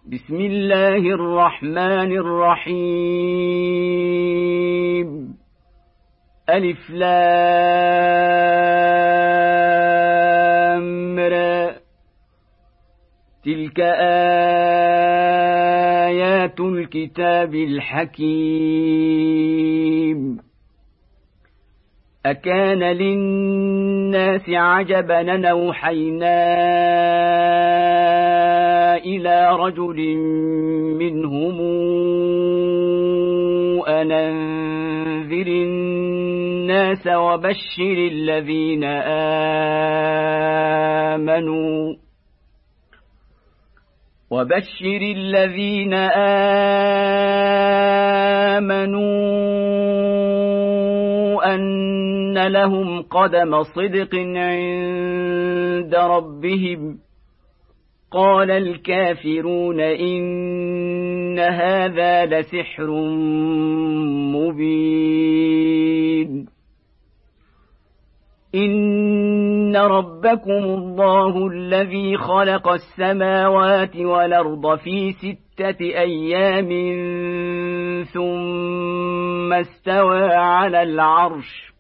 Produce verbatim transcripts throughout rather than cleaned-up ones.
بسم الله الرحمن الرحيم ألف لام را تلك آيات الكتاب الحكيم أكان للناس عجبا أن أوحينا إلى رجل منهم أن أنذر الناس وبشر الذين آمنوا وبشر الذين آمنوا أن لهم قدم صدق عند ربهم. قال الكافرون إن هذا لسحر مبين. إن ربكم الله الذي خلق السماوات والأرض في ستة أيام ثم استوى على العرش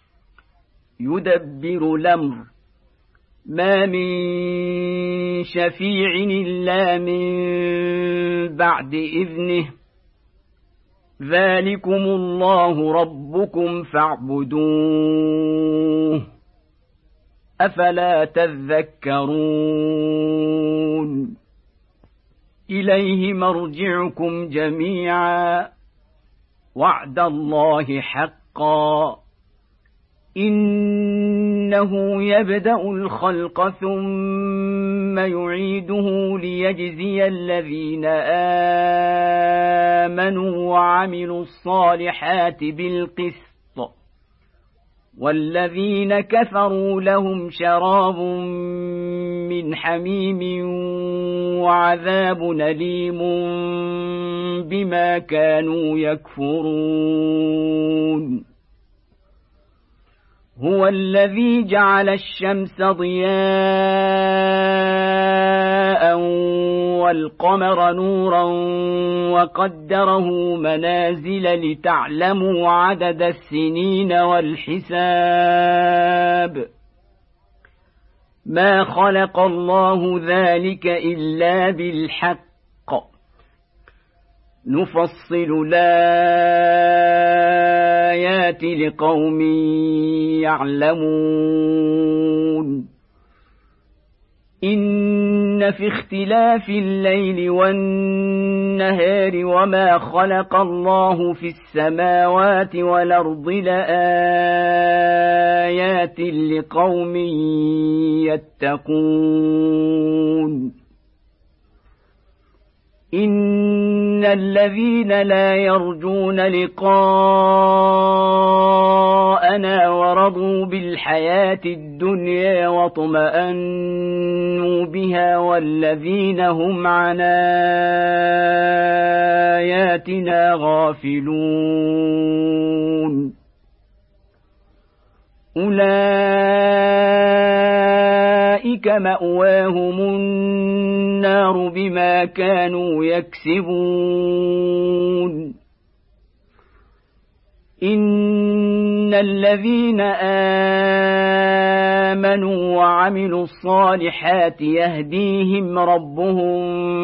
يدبر الأمر ما من شفيع إلا من بعد إذنه ذلكم الله ربكم فاعبدوه أفلا تذكرون. إليه مرجعكم جميعا وعد الله حقا إنه يبدأ الخلق ثم يعيده ليجزي الذين آمنوا وعملوا الصالحات بالقسط والذين كفروا لهم شراب من حميم وعذاب أليم بما كانوا يكفرون. هو الذي جعل الشمس ضياء والقمر نورا وقدره منازل لتعلموا عدد السنين والحساب. ما خلق الله ذلك إلا بالحق نفصل الآيات لقوم يعلمون. إن في اختلاف الليل والنهار وما خلق الله في السماوات والأرض لآيات لقوم يتقون. إن الذين لا يرجون لقاءنا ورضوا بالحياة الدنيا واطمأنوا بها والذين هم عن آياتنا غافلون أولئك مأواهم النار بما كانوا يكسبون. إن الذين آمنوا وعملوا الصالحات يهديهم ربهم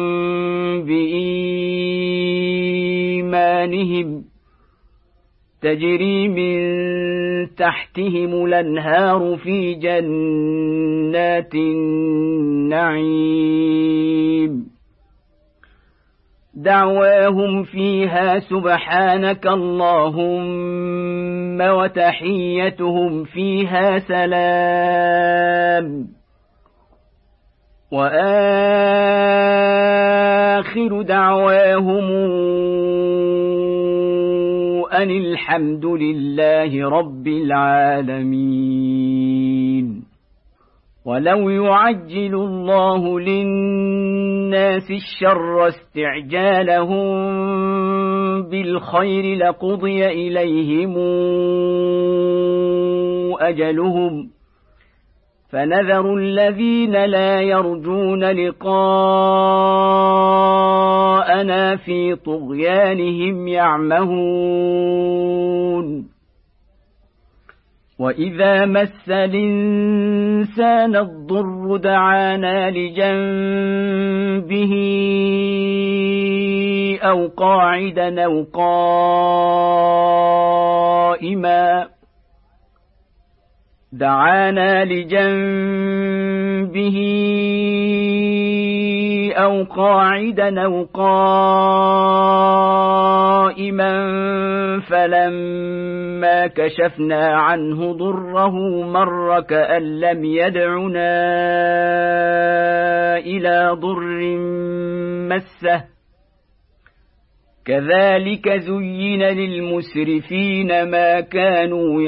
بإيمانهم تجري من تحتهم الأنهار في جنات النعيم دعواهم فيها سبحانك اللهم وتحيتهم فيها سلام وآخر دعواهم أن الحمد لله رب العالمين. ولو يعجل الله للناس الشر استعجالهم بالخير لقضي إليهم أجلهم فنذر الذين لا يرجون لقاء وما في طغيانهم يعمهون وإذا مس الإنسان الضر دعانا لجنبه أو قاعدا أو قائما دعانا لجنبه أو قاعدا أو قائما فلما كشفنا عنه ضره مر كأن لم يدعنا إلى ضر مسه كذلك زين للمسرفين ما كانوا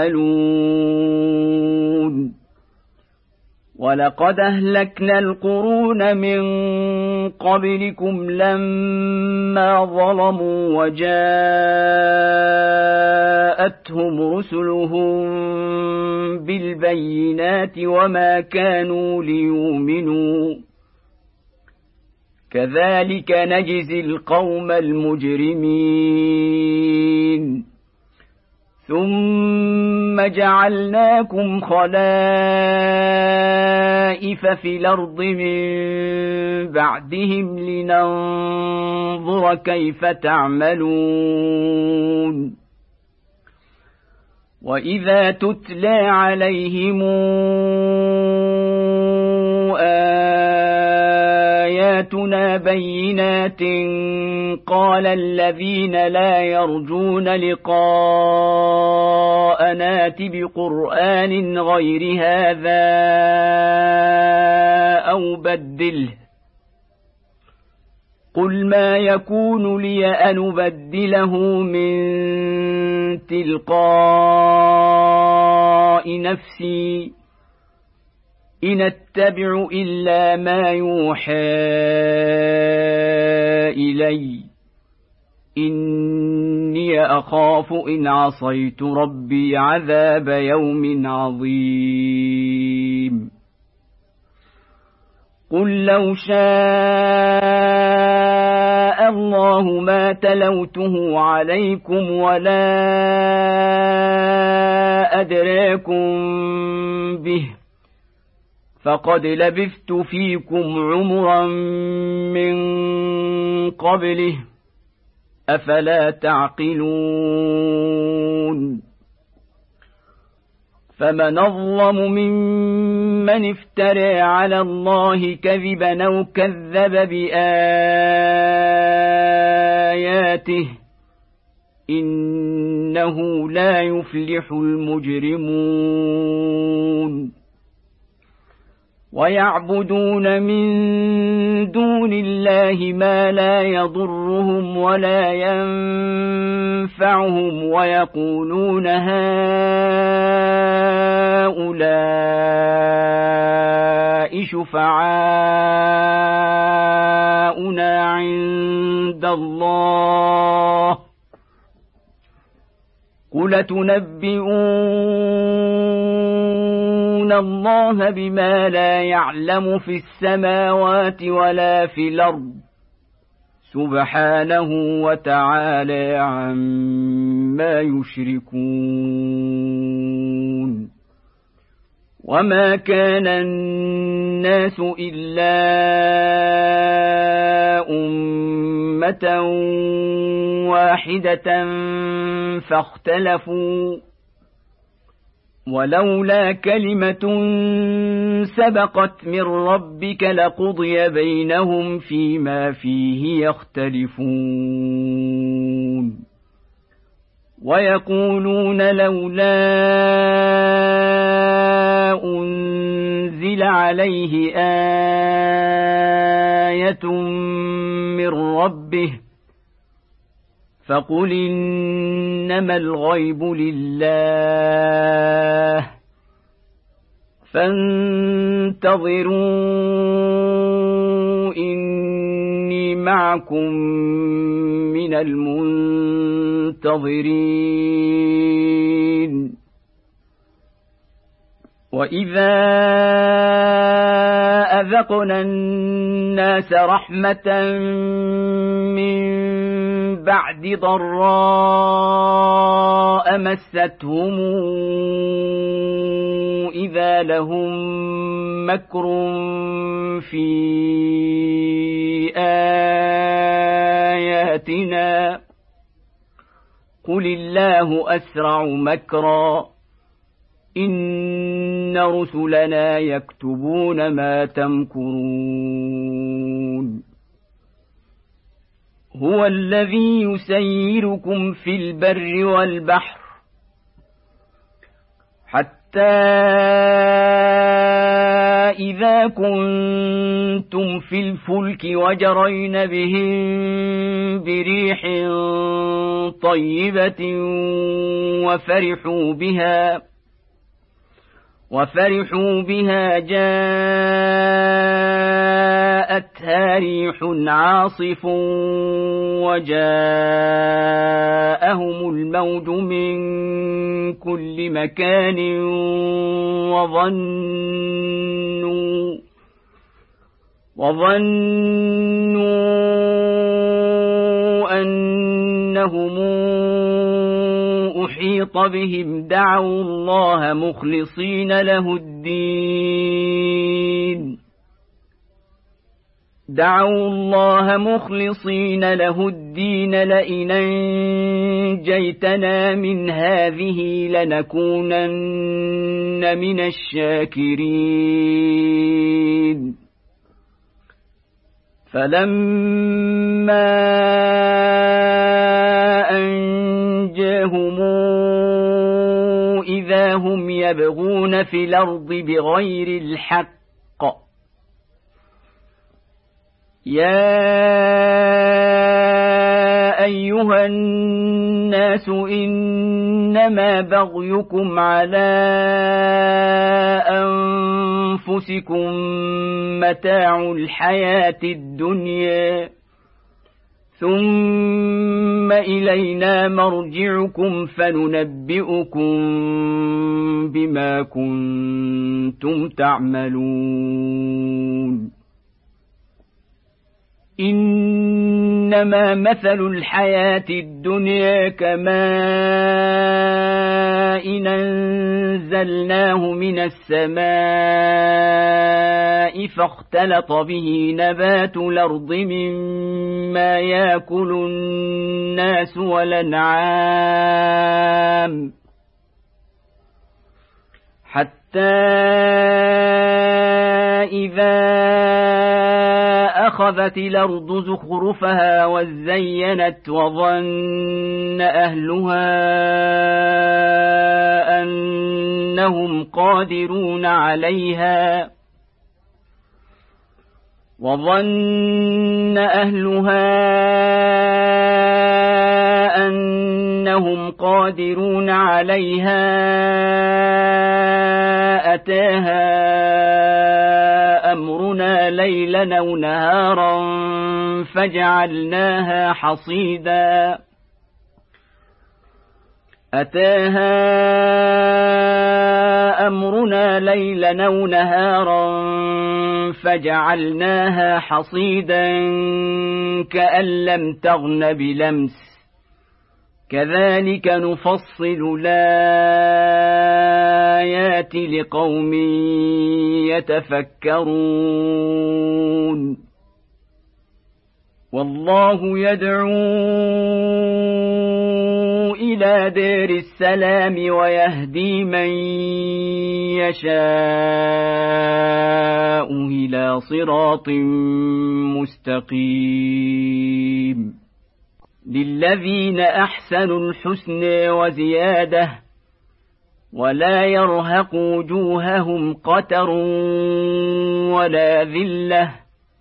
يعملون ولقد أهلكنا القرون من قبلكم لما ظلموا وجاءتهم رسلهم بالبينات وما كانوا ليؤمنوا كذلك نجزي القوم المجرمين ثم جعلناكم خلائف في الأرض من بعدهم لننظر كيف تعملون وإذا تتلى عليهم آياتنا بينات قال الذين لا يرجون لقاءنا ائت بقرآن غير هذا أو بدله قل ما يكون لي أن أبدله من تلقاء نفسي إن أتبع إلا ما يوحى إلي إني أخاف إن عصيت ربي عذاب يوم عظيم قل لو شاء الله ما تلوته عليكم ولا أدراكم به فقد لبثت فيكم عمرا من قبله أفلا تعقلون فمن أظلم ممن افترى على الله كذبا أو كذب بآياته إنه لا يفلح المجرمون ويعبدون من دون الله ما لا يضرهم ولا ينفعهم ويقولون هؤلاء شفعاؤنا عند الله قل تنبئون الله بما لا يعلم في السماوات ولا في الأرض سبحانه وتعالى عما يشركون وما كان الناس إلا أمة واحدة فاختلفوا ولولا كلمة سبقت من ربك لقضي بينهم فيما فيه يختلفون ويقولون لولا أنزل عليه آية من ربه فقل إنما الغيب لله فانتظروا إني معكم من المنتظرين وإذا أذقنا الناس رحمة من بعد ضراء مستهم إذا لهم مكر في آياتنا قل الله أسرع مكرا إن رسلنا يكتبون ما تمكرون هو الذي يسيركم في البر والبحر حتى إذا كنتم في الفلك وجرين بهم بريح طيبة وفرحوا بها وفرحوا بها جاءتها ريح عاصف وجاءهم الموج من كل مكان وظنوا وظنوا أنهم أحيط بهم دعوا الله مخلصين له الدين دعوا الله مخلصين له الدين لئن أنجيتنا من هذه لنكونن من الشاكرين فلما أنجاهم إذا هم يبغون في الأرض بغير الحق يا أيها الناس إنما بغيكم على أنفسكم متاع الحياة الدنيا ثم إلينا مرجعكم فننبئكم بما كنتم تعملون إنما مثل الحياة الدنيا كماء أنزلناه من السماء فاختلط به نبات الأرض مما يأكل الناس والأنعام حتى إذا أخذت الأرض زخرفها وزينت وظن أهلها أنهم قادرون عليها وظن أهلها أنهم قادرون عليها أتاها أمرنا ليلا أو نهارا فجعلناها حصيدا أتاها أمرنا ليلا أو نهارا فجعلناها حصيدا كأن لم تغن بلمس كذلك نفصل الآيات لقوم يتفكرون والله يدعو إلى دار السلام ويهدي من يشاء إلى صراط مستقيم للذين أحسنوا الحسنى وزيادة ولا يرهق وجوههم قتر ولا ذلة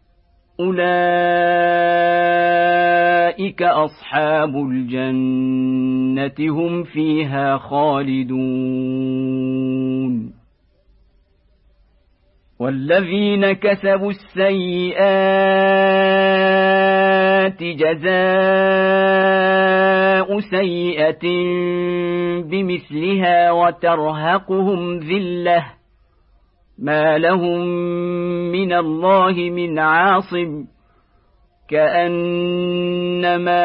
أولئك أصحاب الجنة هم فيها خالدون والذين كسبوا السيئات جزاء سيئة بمثلها وترهقهم ذلة ما لهم من الله من عاصم كأنما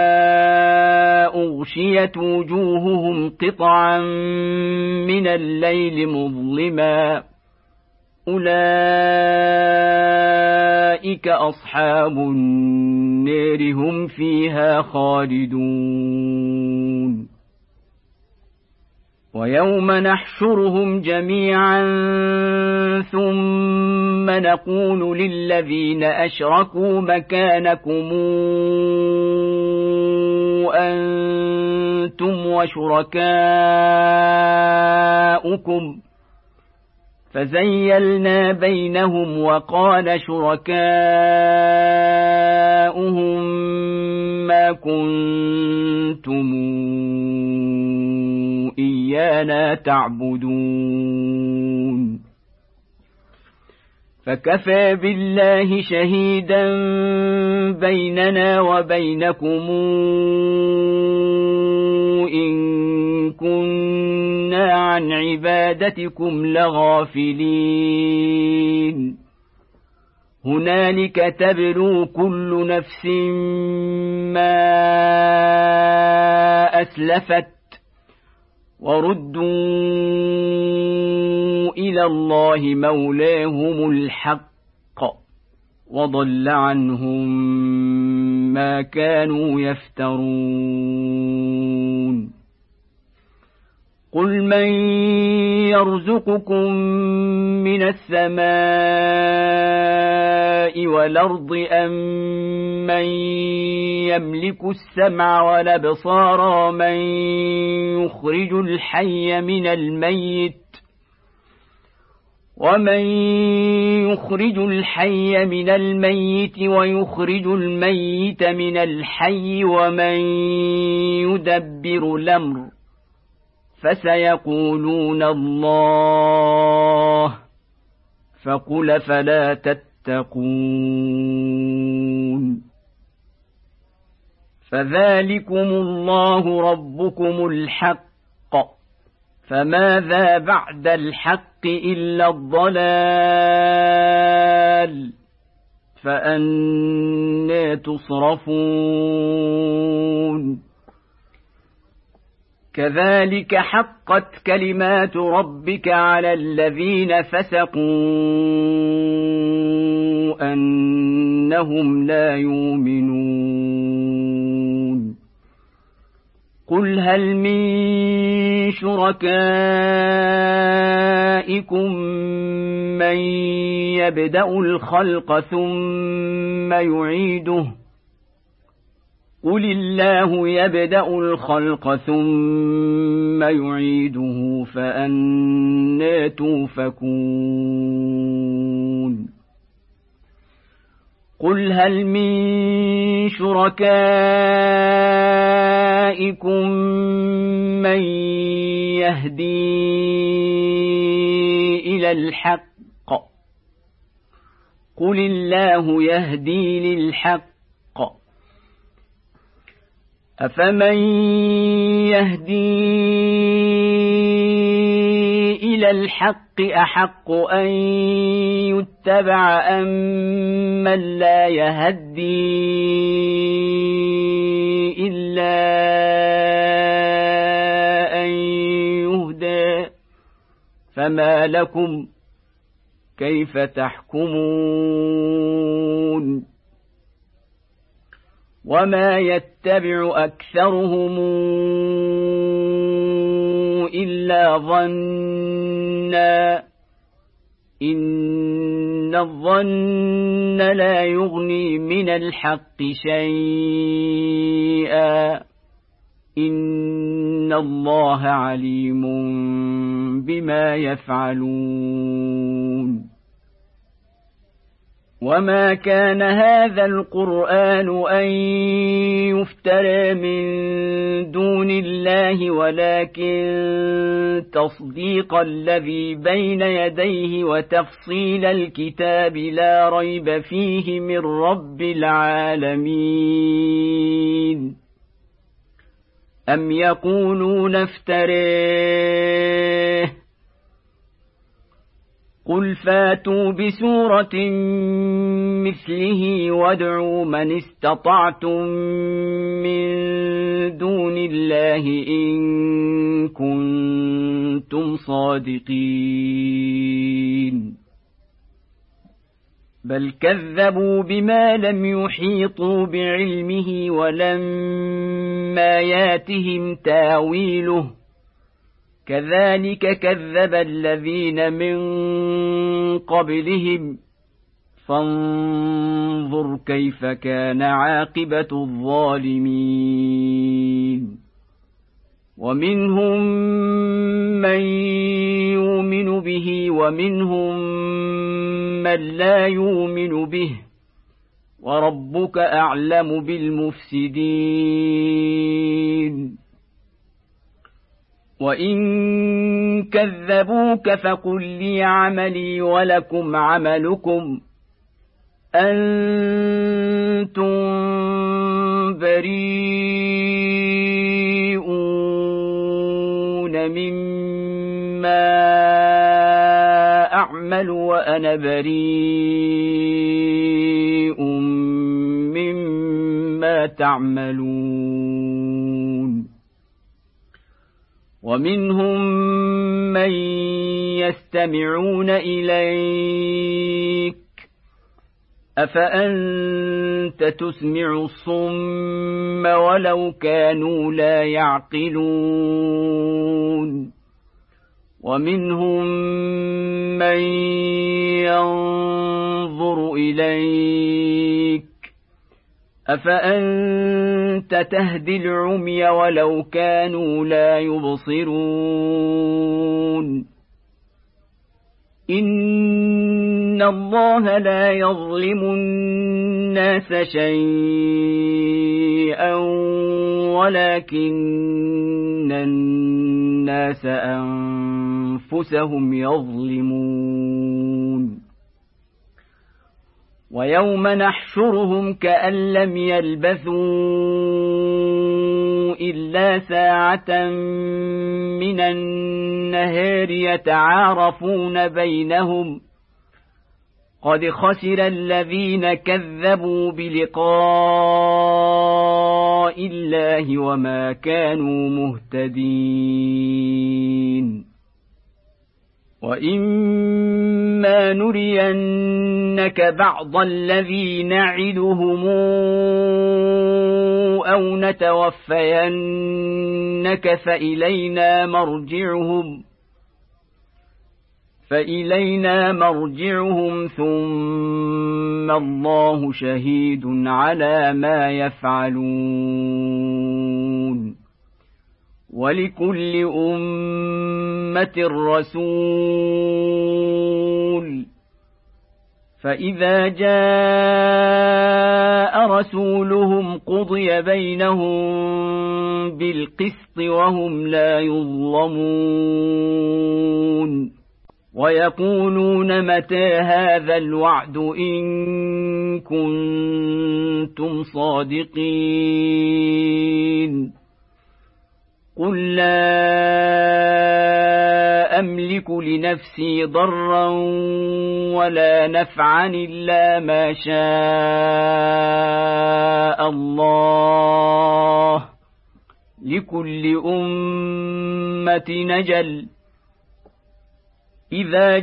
أغشيت وجوههم قطعا من الليل مظلما أولئك أصحاب النار هم فيها خالدون ويوم نحشرهم جميعا ثم نقول للذين أشركوا مكانكم أنتم وشركاؤكم فزيلنا بينهم وقال شركاؤهم ما كنتم إيانا تعبدون فكفى بالله شهيدا بيننا وبينكم إن كنا عن عبادتكم لغافلين هنالك تبلو كل نفس ما أسلفت وردوا إلى الله مولاهم الحق وضل عنهم ما كانوا يفترون قل من يرزقكم من السماء والأرض أم من يملك السمع والأبصار من يخرج الحي من الميت ومن يخرج الحي من الميت ويخرج الميت من الحي ومن يدبر الأمر فسيقولون الله فقل فلا تتقون فذلكم الله ربكم الحق فماذا بعد الحق إلا الضلال فأنى تصرفون كذلك حقت كلمات ربك على الذين فسقوا أنهم لا يؤمنون قل هل من شركائكم من يبدأ الخلق ثم يعيده قل الله يبدأ الخلق ثم يعيده فأنى توفكون قل هل من شركائكم من يهدي إلى الحق قل الله يهدي للحق أفمن يهدي إلى الحق أحق أن يتبع أم من لا يهدي إلا أن يهدى فما لكم كيف تحكمون وما يتبع أكثرهم إلا ظنا إن الظن لا يغني من الحق شيئا إن الله عليم بما يفعلون وما كان هذا القرآن أن يفترى من دون الله ولكن تصديق الذي بين يديه وتفصيل الكتاب لا ريب فيه من رب العالمين أم يقولون افتريه قل فاتوا بسورة مثله وادعوا من استطعتم من دون الله إن كنتم صادقين بل كذبوا بما لم يحيطوا بعلمه ولما ياتهم تاويله كذلك كذب الذين من قبلهم فانظر كيف كان عاقبة الظالمين ومنهم من يؤمن به ومنهم من لا يؤمن به وربك أعلم بالمفسدين وإن كذبوك فقل لي عملي ولكم عملكم أنتم بريئون مما أعمل وأنا بريء مما تعملون ومنهم من يستمعون إليك أفأنت تسمع الصم ولو كانوا لا يعقلون ومنهم من ينظر إليك أفأنت تهدي العمي ولو كانوا لا يبصرون إن الله لا يظلم الناس شيئا ولكن الناس أنفسهم يظلمون ويوم نحشرهم كأن لم يلبثوا إلا ساعة من النهار يتعارفون بينهم قد خسر الذين كذبوا بلقاء الله وما كانوا مهتدين وإما نرينك بعض الذي نعدهم أو نتوفينك فإلينا مرجعهم فإلينا مرجعهم ثم الله شهيد على ما يفعلون ولكل أمة رسول فإذا جاء رسولهم قضي بينهم بالقسط وهم لا يظلمون ويقولون متى هذا الوعد إن كنتم صادقين قل لا أملك لنفسي ضرا ولا نفعا إلا ما شاء الله لكل أمة نجل إذا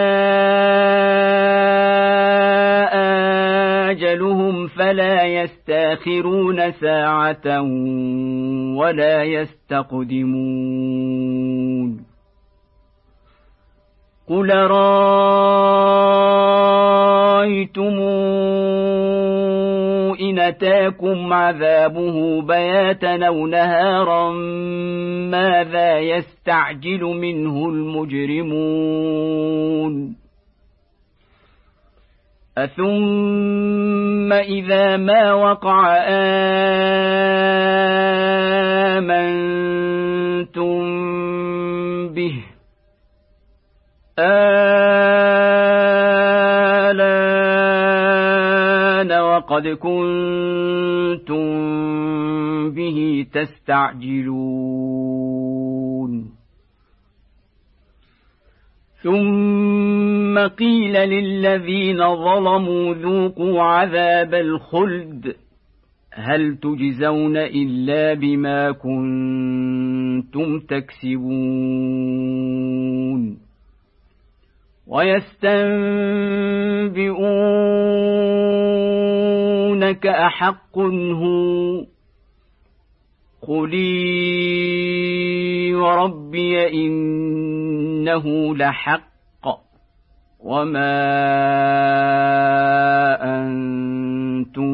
جاء أجلهم فلا يستأخرون ساعة ولا يستقدمون قل رأيتم إن أتاكم عذابه بياتا أو نهارا ماذا يستعجل منه المجرمون أثم إذا ما وقع آمنتم به آلان وقد كنتم به تستعجلون ثم ثم قيل للذين ظلموا ذوقوا عذاب الخلد هل تجزون إلا بما كنتم تكسبون ويستنبئونك أحق هو قل وربي إنه لحق وما أنتم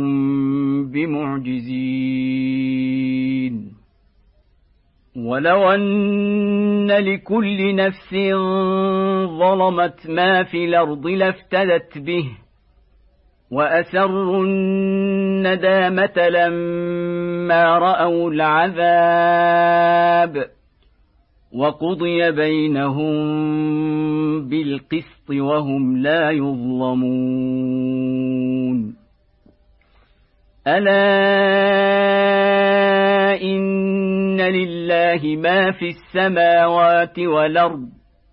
بمعجزين ولو أن لكل نفس ظلمت ما في الأرض لافتدت به وأسروا الندامة لما رأوا العذاب وقضي بينهم بالقسط وهم لا يظلمون ألا إن لله ما في السماوات والأرض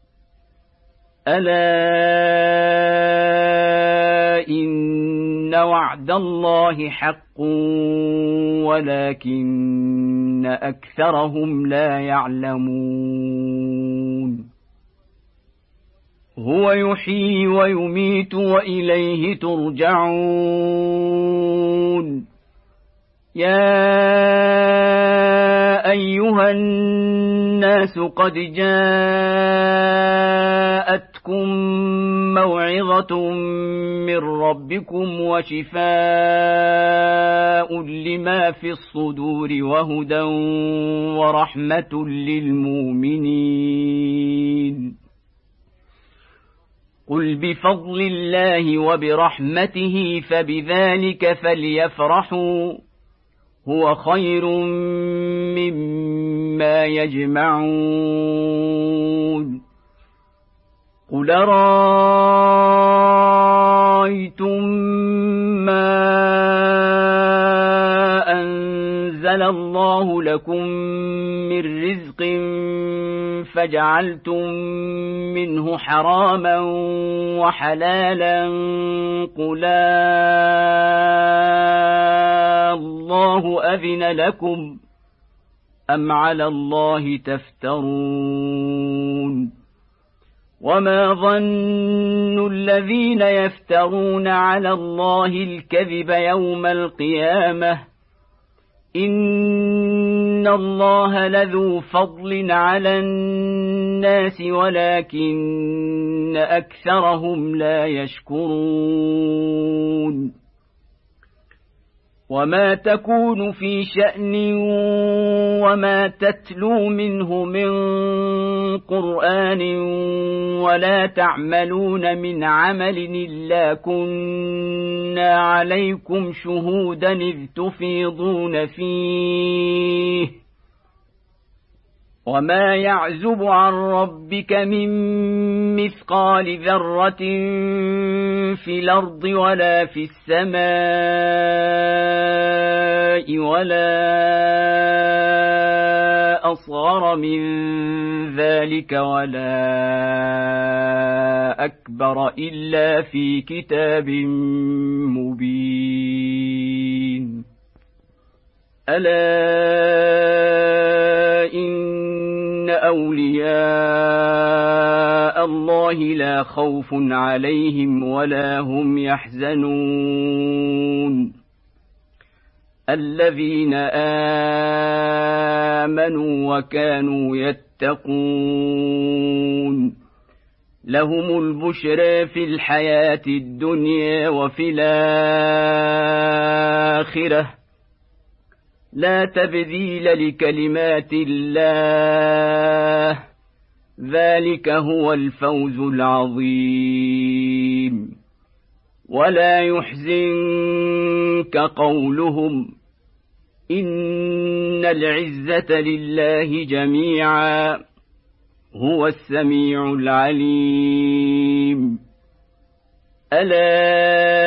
ألا إن وعد الله حق ولكن أكثرهم لا يعلمون هو يحيي ويميت وإليه ترجعون يا أيها الناس قد جاءتكم موعظة من ربكم وشفاء لما في الصدور وهدى ورحمة للمؤمنين قل بفضل الله وبرحمته فبذلك فليفرحوا هو خير مما يجمعون قل رأيتم ما أنزل الله لكم من رزق فجعلتم منه حراما وحلالا قل الله أذن لكم أم على الله تفترون وما ظن الذين يفترون على الله الكذب يوم القيامة إن الله لذو فضل على الناس ولكن أكثرهم لا يشكرون وما تكون في شأن وما تتلو منه من قرآن ولا تعملون من عمل إلا كنا عليكم شهودا إذ تفيضون فيه وما يعزب عن ربك من مثقال ذرة في الأرض ولا في السماء ولا أصغر من ذلك ولا أكبر إلا في كتاب مبين ألا إن أولياء الله لا خوف عليهم ولا هم يحزنون الذين آمنوا وكانوا يتقون لهم البشرى في الحياة الدنيا وفي الآخرة لا تبديل لكلمات الله ذلك هو الفوز العظيم ولا يحزنك قولهم إن العزة لله جميعا هو السميع العليم ألا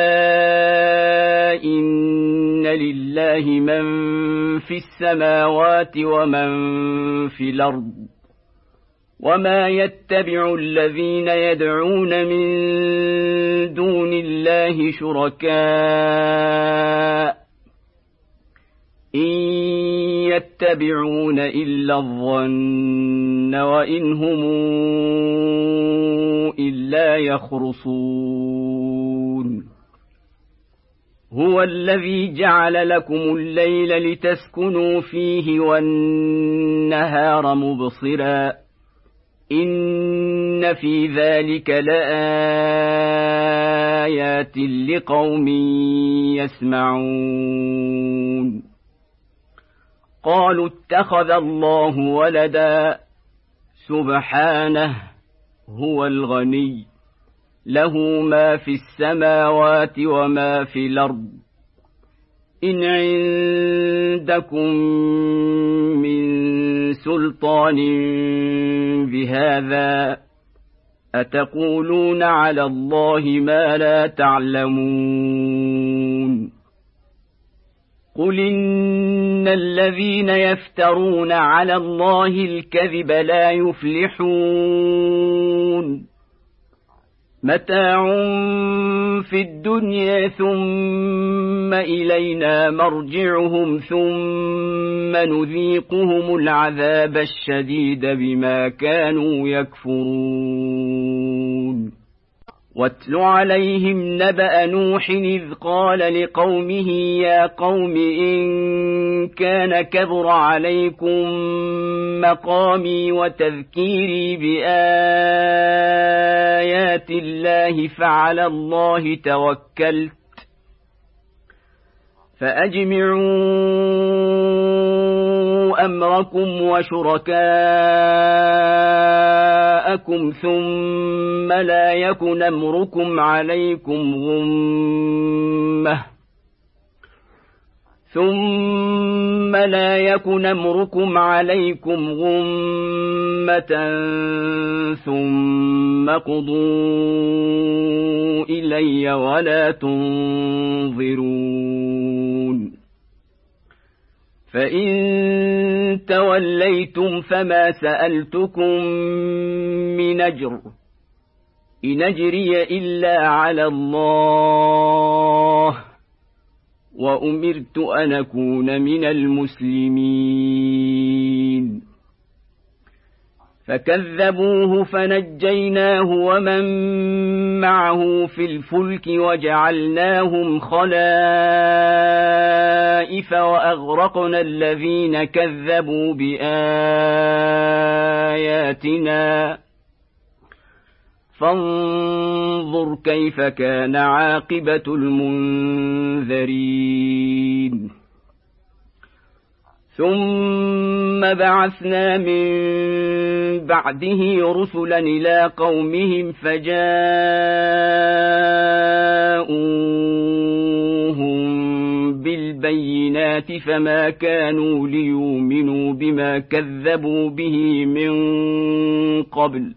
إن لله من في السماوات ومن في الأرض وما يتبع الذين يدعون من دون الله شركاء إن يتبعون إلا الظن وإن هم إلا يخرصون هو الذي جعل لكم الليل لتسكنوا فيه والنهار مبصرا إن في ذلك لآيات لقوم يسمعون قالوا اتخذ الله ولدا سبحانه هو الغني له ما في السماوات وما في الأرض إن عندكم من سلطان بهذا أتقولون على الله ما لا تعلمون قل إن الذين يفترون على الله الكذب لا يفلحون متاع في الدنيا ثم إلينا مرجعهم ثم نذيقهم العذاب الشديد بما كانوا يكفرون واتل عليهم نبأ نوح إذ قال لقومه يا قوم إن كان كبر عليكم مقامي وتذكيري بآيات الله فعلى الله توكلت فأجمعوا أمركم وشركاءكم ثم لا يكن أمركم عليكم غمة ثم لا يكن أمركم عليكم غمة ثم قضوا إلي ولا تنظرون فإن توليتم فما سألتكم من أجر إن أجري إلا على الله وأمرت أن أكون من المسلمين فكذبوه فنجيناه ومن معه في الفلك وجعلناهم خلائف وأغرقنا الذين كذبوا بآياتنا فانظر كيف كان عاقبة المنذرين ثم بعثنا من بعده رسلا إلى قومهم فجاءوهم بالبينات فما كانوا ليؤمنوا بما كذبوا به من قبل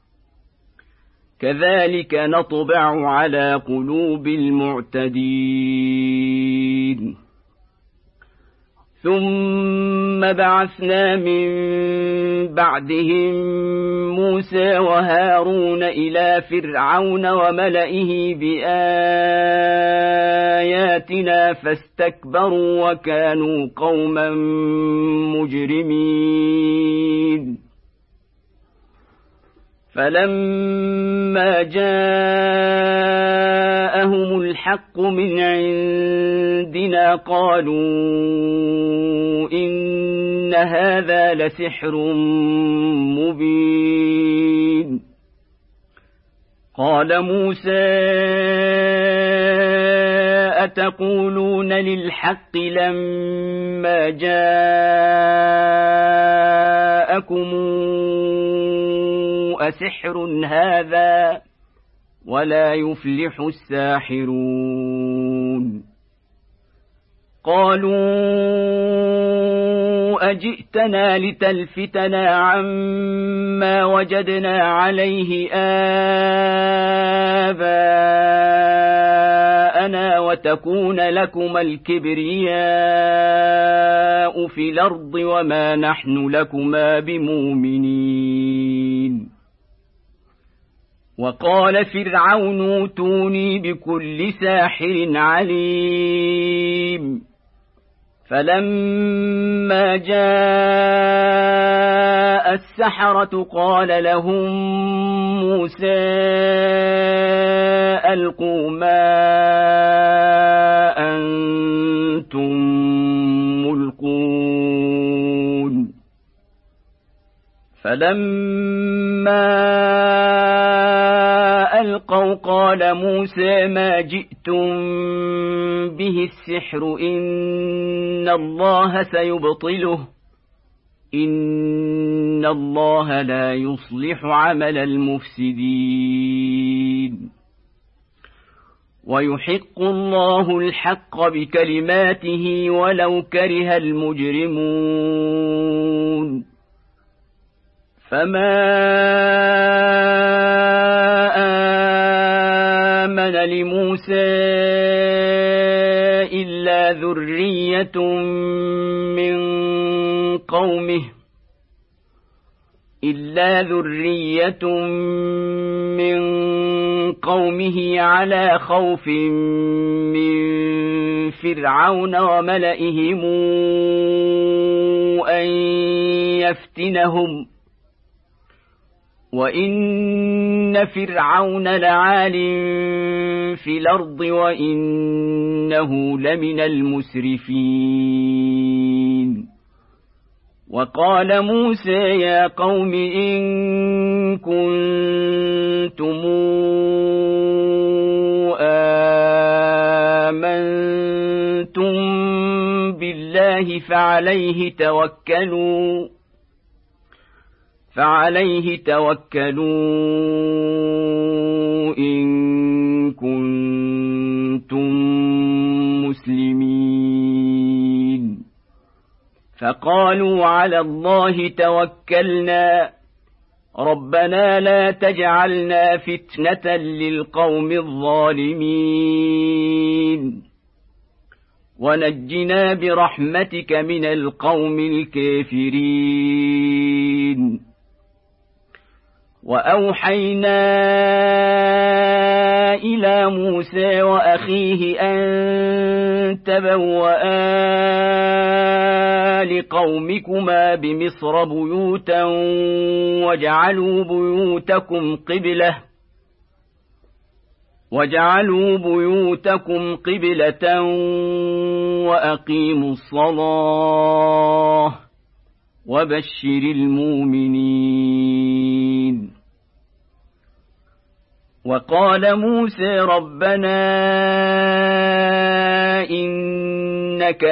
كذلك نطبع على قلوب المعتدين ثم بعثنا من بعدهم موسى وهارون إلى فرعون وملئه بآياتنا فاستكبروا وكانوا قوما مجرمين فلما جاءهم الحق من عندنا قالوا إن هذا لسحر مبين قال موسى أتقولون للحق لما جاءكم أسحر هذا ولا يفلح الساحرون قالوا أجئتنا لتلفتنا عما وجدنا عليه آباءنا وتكون لكما الكبرياء في الأرض وما نحن لكما بمؤمنين وقال فرعون اوتوني بكل ساحر عليم فلما جاء السحرة قال لهم موسى ألقوا ما أنتم ملقون فلما ألقوا قال موسى ما جئتم به السحر إن الله سيبطله إن الله لا يصلح عمل المفسدين ويحق الله الحق بكلماته ولو كره المجرمون فما آمن لموسى إلا ذرية من قومه إلا ذرية من قومه على خوف من فرعون وملئهم أن يفتنهم وإن فرعون لعال في الأرض وإنه لمن المسرفين وقال موسى يا قوم إن كنتم آمنتم بالله فعليه توكلوا فعليه توكلوا إن كنتم مسلمين فقالوا على الله توكلنا ربنا لا تجعلنا فتنة للقوم الظالمين ونجنا برحمتك من القوم الكافرين وأوحينا إلى موسى وأخيه أن تبوأ لقومكما بمصر بيوتا واجعلوا بيوتكم قبلة واجعلوا بيوتكم قبلة وأقيموا الصلاة وبشر المؤمنين وقال موسى ربنا إنك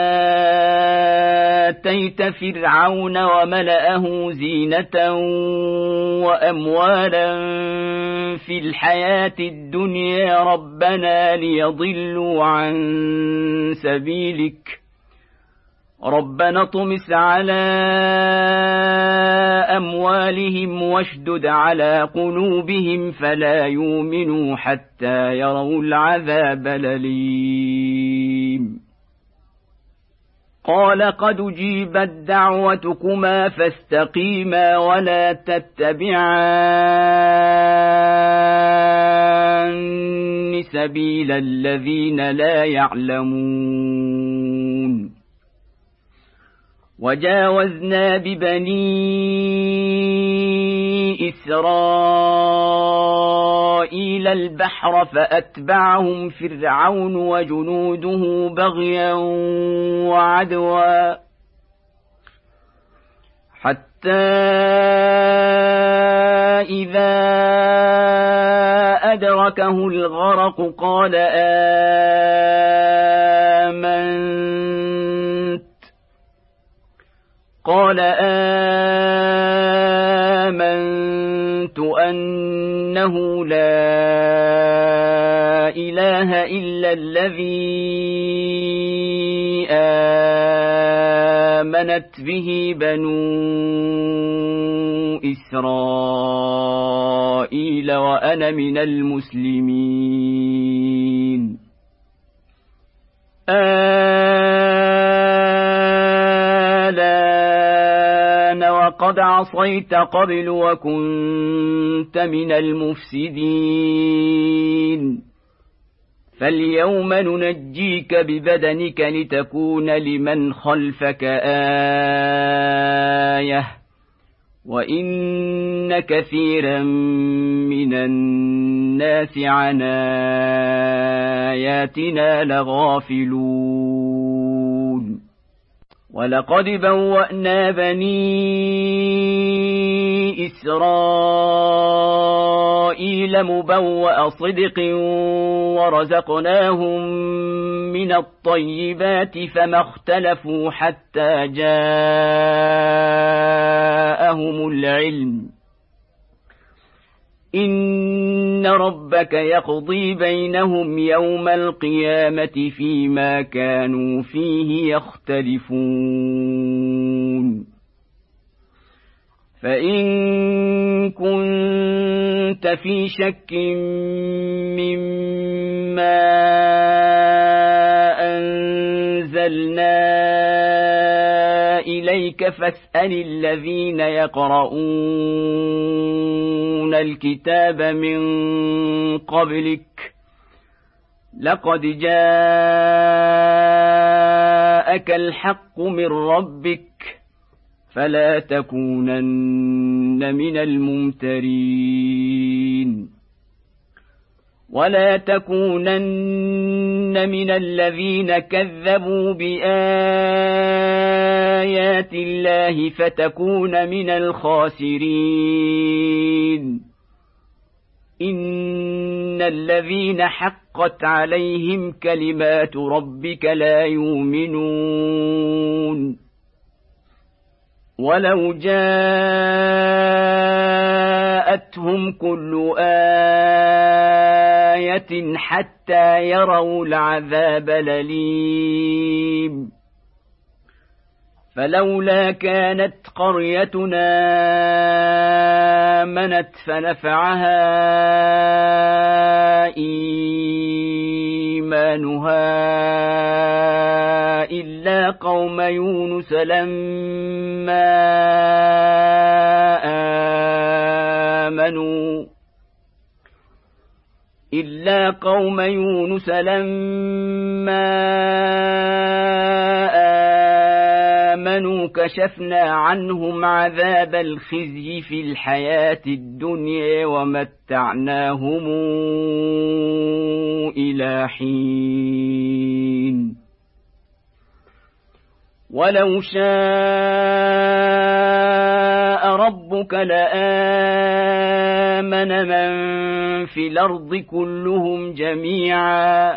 آتيت فرعون وملأه زينة وأموالا في الحياة الدنيا ربنا ليضلوا عن سبيلك ربنا اطمس على أموالهم واشدد على قلوبهم فلا يؤمنوا حتى يروا العذاب الأليم قال قد أجيبت دعوتكما فاستقيما ولا تتبعان سبيل الذين لا يعلمون وجاوزنا ببني إسرائيل البحر فأتبعهم فرعون وجنوده بغيا وعدوا حتى إذا أدركه الغرق قال آمنت قال آمنت أنه لا إله إلا الذي آمنت به بنو إسرائيل وأنا من المسلمين الآن وقد عصيت قبل وكنت من المفسدين فاليوم ننجيك ببدنك لتكون لمن خلفك آية وإن كثيرا من الناس عن آياتنا لغافلون ولقد بوأنا بني إسرائيل مبوأ صدق ورزقناهم من الطيبات فما اختلفوا حتى جاءهم العلم إن ربك يقضي بينهم يوم القيامة فيما كانوا فيه يختلفون فإن كنت في شك مما أنزلنا إليك فاسأل الذين يقرؤون الكتاب من قبلك لقد جاءك الحق من ربك فلا تكونن من الممترين ولا تكونن من الذين كذبوا بآيات الله فتكون من الخاسرين إن الذين حقت عليهم كلمات ربك لا يؤمنون ولو جاءتهم كل آية حتى يروا العذاب الأليم فلولا كانت قريتنا آمنت فنفعها إيمانها إلا قوم يونس لما آمنوا إلا قوم يونس لما آمنوا كشفنا عنهم عذاب الخزي في الحياة الدنيا ومتعناهم إلى حين ولو شاء ربك لآمن من في الأرض كلهم جميعا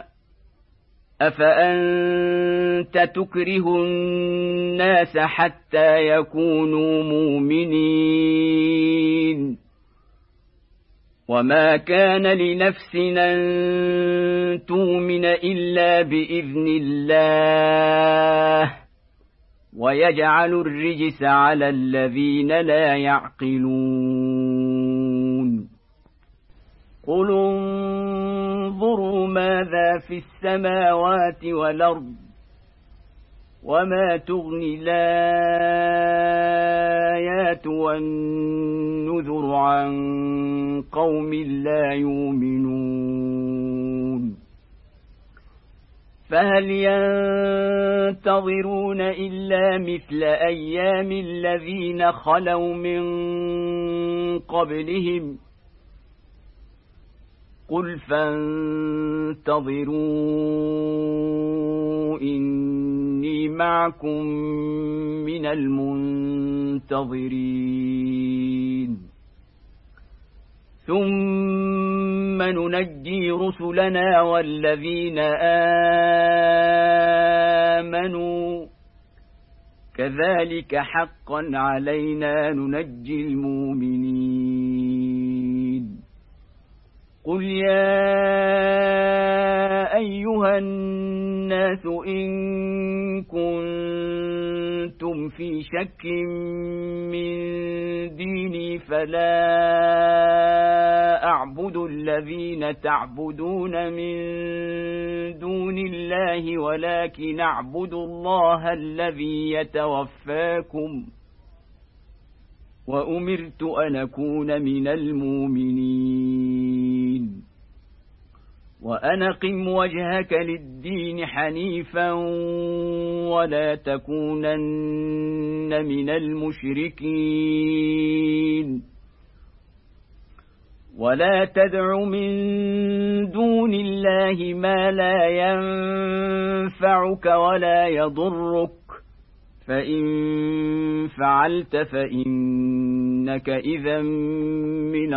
أفأنت تكره الناس حتى يكونوا مؤمنين وما كان لنفس أن تؤمن إلا بإذن الله ويجعل الرجس على الذين لا يعقلون قل انظروا ماذا في السماوات والأرض وما تغني الآيات والنذر عن قوم لا يؤمنون فهل ينتظرون إلا مثل أيام الذين خلوا من قبلهم قل فانتظروا إني معكم من المنتظرين ثم ننجي رسلنا والذين آمنوا كذلك حقا علينا ننجي المؤمنين قل يا أيها الناس إن كنتم في شك من ديني فلا أعبد الذين تعبدون من دون الله ولكن أعبد الله الذي يتوفاكم وأمرت أن أكون من المؤمنين وأن أقم وجهك للدين حنيفا ولا تكونن من المشركين ولا تدع من دون الله ما لا ينفعك ولا يضرك فإن فعلت فإنك إذا من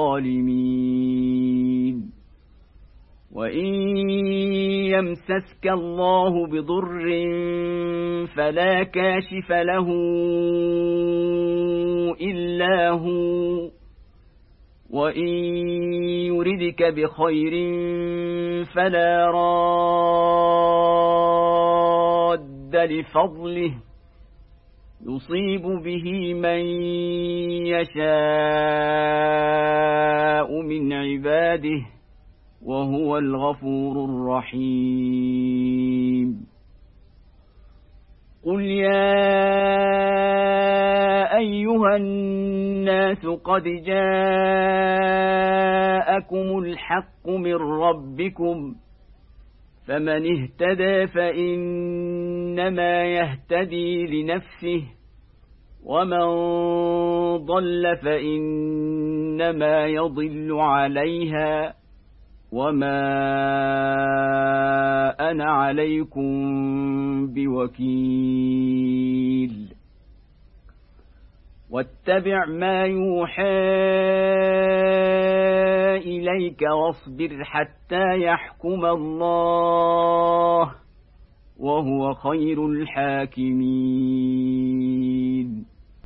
الظالمين وإن يمسسك الله بضر فلا كاشف له إلا هو وإن يردك بخير فلا راد لفضله يصيب به من يشاء من عباده وهو الغفور الرحيم قل يا أيها الناس قد جاءكم الحق من ربكم فمن اهتدى فإنما يهتدي لنفسه ومن ضل فإنما يضل عليها وما أنا عليكم بوكيل واتبع ما يوحى إليك واصبر حتى يحكم الله وهو خير الحاكمين